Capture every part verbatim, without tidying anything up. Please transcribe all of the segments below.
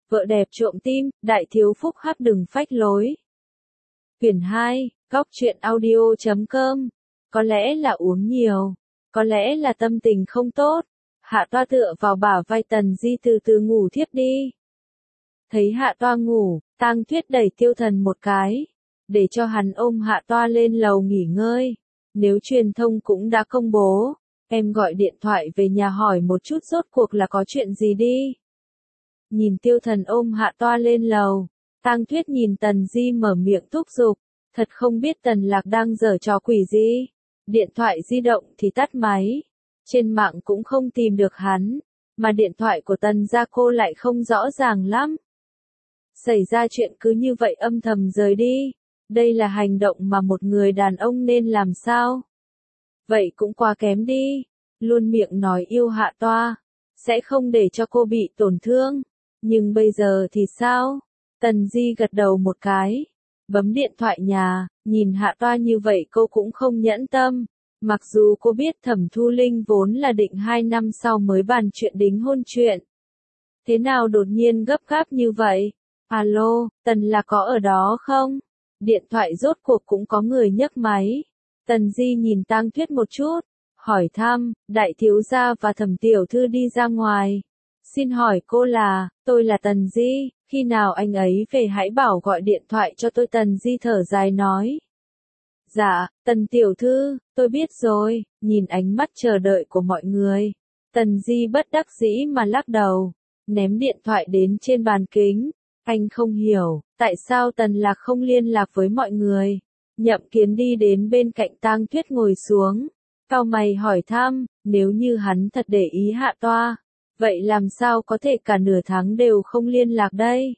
Vợ đẹp trộm tim, đại thiếu phúc hắc đừng phách lối. Quyển hai, góc truyện audio chấm com. Có lẽ là uống nhiều, có lẽ là tâm tình không tốt. Hạ Toa tựa vào bả vai Tần Di từ từ ngủ thiếp đi. Thấy Hạ Toa ngủ, Tang Tuyết đẩy Tiêu Thần một cái, để cho hắn ôm Hạ Toa lên lầu nghỉ ngơi. Nếu truyền thông cũng đã công bố, em gọi điện thoại về nhà hỏi một chút rốt cuộc là có chuyện gì đi. Nhìn Tiêu Thần ôm Hạ Toa lên lầu, Tang Tuyết nhìn Tần Di mở miệng thúc giục, thật không biết Tần Lạc đang giở trò quỷ gì. Điện thoại di động thì tắt máy, trên mạng cũng không tìm được hắn, mà điện thoại của Tần gia cô lại không rõ ràng lắm. Xảy ra chuyện cứ như vậy âm thầm rời đi, đây là hành động mà một người đàn ông nên làm sao? Vậy cũng quá kém đi, luôn miệng nói yêu Hạ Toa, sẽ không để cho cô bị tổn thương, nhưng bây giờ thì sao? Tần Di gật đầu một cái, bấm điện thoại nhà, nhìn Hạ Toa như vậy cô cũng không nhẫn tâm, mặc dù cô biết Thẩm Thu Linh vốn là định hai năm sau mới bàn chuyện đính hôn chuyện. Thế nào đột nhiên gấp gáp như vậy? Alo, Tần Lạc có ở đó không? Điện thoại rốt cuộc cũng có người nhấc máy. Tần Di nhìn Tang Tuyết một chút, hỏi thăm, đại thiếu gia và Thẩm tiểu thư đi ra ngoài. Xin hỏi cô là, tôi là Tần Di, khi nào anh ấy về hãy bảo gọi điện thoại cho tôi. Tần Di thở dài nói. Dạ, Tần tiểu thư, tôi biết rồi, nhìn ánh mắt chờ đợi của mọi người. Tần Di bất đắc dĩ mà lắc đầu, ném điện thoại đến trên bàn kính. Anh không hiểu, tại sao Tần Lạc không liên lạc với mọi người. Nhậm Kiến đi đến bên cạnh Tang Tuyết ngồi xuống, cau mày hỏi thăm, nếu như hắn thật để ý Hạ Toa, vậy làm sao có thể cả nửa tháng đều không liên lạc đây?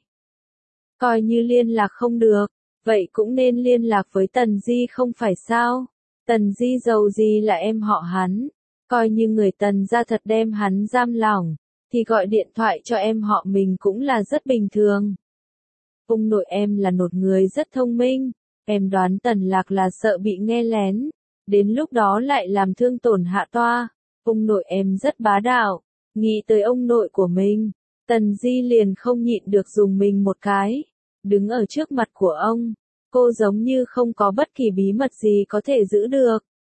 Coi như liên lạc không được, vậy cũng nên liên lạc với Tần Di không phải sao? Tần Di giàu gì là em họ hắn, coi như người Tần gia thật đem hắn giam lỏng, thì gọi điện thoại cho em họ mình cũng là rất bình thường. Ông nội em là một người rất thông minh, em đoán Tần Lạc là sợ bị nghe lén, đến lúc đó lại làm thương tổn Hạ Toa. Ông nội em rất bá đạo, nghĩ tới ông nội của mình, Tần Di liền không nhịn được dùng mình một cái, đứng ở trước mặt của ông, cô giống như không có bất kỳ bí mật gì có thể giữ được.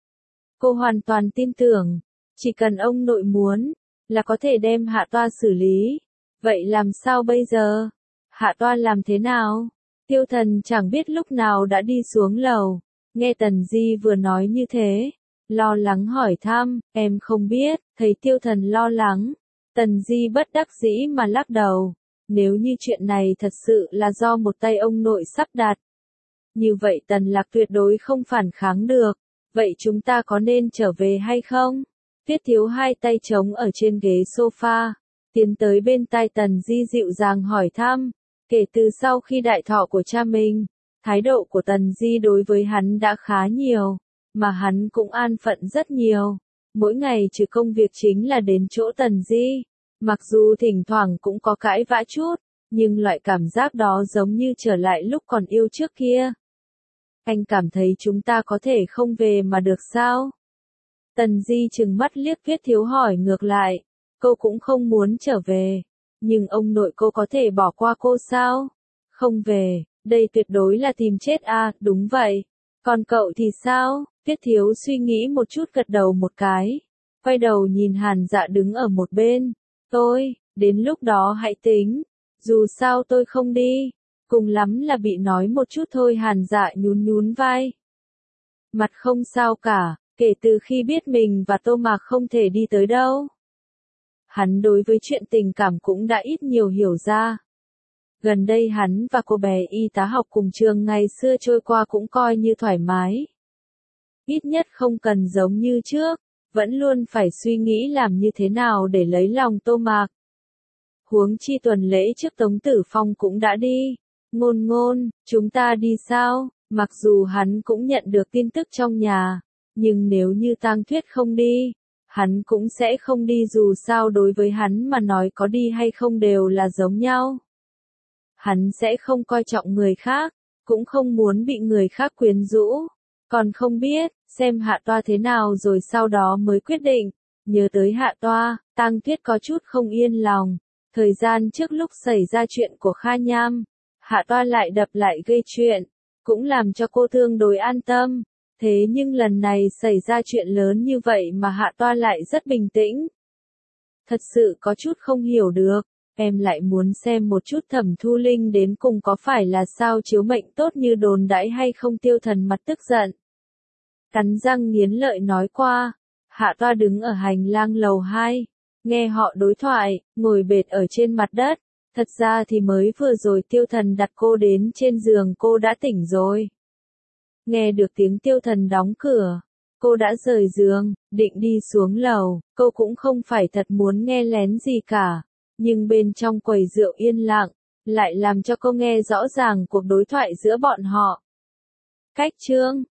Cô hoàn toàn tin tưởng, chỉ cần ông nội muốn, là có thể đem Hạ Toa xử lý. Vậy làm sao bây giờ? Hạ Toa làm thế nào? Tiêu Thần chẳng biết lúc nào đã đi xuống lầu, nghe Tần Di vừa nói như thế, lo lắng hỏi thăm, em không biết. Thấy Tiêu Thần lo lắng, Tần Di bất đắc dĩ mà lắc đầu, nếu như chuyện này thật sự là do một tay ông nội sắp đặt, như vậy Tần Lạc tuyệt đối không phản kháng được. Vậy chúng ta có nên trở về hay không? Tiết Thiếu hai tay trống ở trên ghế sofa, tiến tới bên tai Tần Di dịu dàng hỏi thăm. Kể từ sau khi đại thọ của cha mình, thái độ của Tần Di đối với hắn đã khá nhiều, mà hắn cũng an phận rất nhiều. Mỗi ngày trừ công việc chính là đến chỗ Tần Di, mặc dù thỉnh thoảng cũng có cãi vã chút, nhưng loại cảm giác đó giống như trở lại lúc còn yêu trước kia. Anh cảm thấy chúng ta có thể không về mà được sao? Tần Di trừng mắt liếc Viết Thiếu hỏi ngược lại, cô cũng không muốn trở về, nhưng ông nội cô có thể bỏ qua cô sao? Không về, đây tuyệt đối là tìm chết à, đúng vậy. Còn cậu thì sao? Viết Thiếu suy nghĩ một chút gật đầu một cái, quay đầu nhìn Hàn Dạ đứng ở một bên. Tôi, đến lúc đó hãy tính, dù sao tôi không đi, cùng lắm là bị nói một chút thôi. Hàn Dạ nhún nhún vai. Mặt không sao cả, kể từ khi biết mình và Tô Mạc không thể đi tới đâu, hắn đối với chuyện tình cảm cũng đã ít nhiều hiểu ra. Gần đây hắn và cô bé y tá học cùng trường ngày xưa trôi qua cũng coi như thoải mái. Ít nhất không cần giống như trước, vẫn luôn phải suy nghĩ làm như thế nào để lấy lòng Tô Mạc. Huống chi tuần lễ trước Tống Tử Phong cũng đã đi. Ngôn Ngôn, chúng ta đi sao? Mặc dù hắn cũng nhận được tin tức trong nhà, nhưng nếu như Tang Tuyết không đi, hắn cũng sẽ không đi. Dù sao đối với hắn mà nói có đi hay không đều là giống nhau. Hắn sẽ không coi trọng người khác, cũng không muốn bị người khác quyến rũ. Còn không biết, xem Hạ Toa thế nào rồi sau đó mới quyết định. Nhớ tới Hạ Toa, Tang Tuyết có chút không yên lòng. Thời gian trước lúc xảy ra chuyện của Kha Nham, Hạ Toa lại đập lại gây chuyện, cũng làm cho cô tương đối an tâm. Thế nhưng lần này xảy ra chuyện lớn như vậy mà Hạ Toa lại rất bình tĩnh. Thật sự có chút không hiểu được, em lại muốn xem một chút Thẩm Thu Linh đến cùng có phải là sao chiếu mệnh tốt như đồn đãi hay không. Tiêu Thần mặt tức giận, cắn răng nghiến lợi nói qua. Hạ Toa đứng ở hành lang lầu hai, nghe họ đối thoại, ngồi bệt ở trên mặt đất. Thật ra thì mới vừa rồi Tiêu Thần đặt cô đến trên giường cô đã tỉnh rồi. Nghe được tiếng Tiêu Thần đóng cửa, cô đã rời giường, định đi xuống lầu, cô cũng không phải thật muốn nghe lén gì cả. Nhưng bên trong quầy rượu yên lặng, lại làm cho cô nghe rõ ràng cuộc đối thoại giữa bọn họ. Cách chương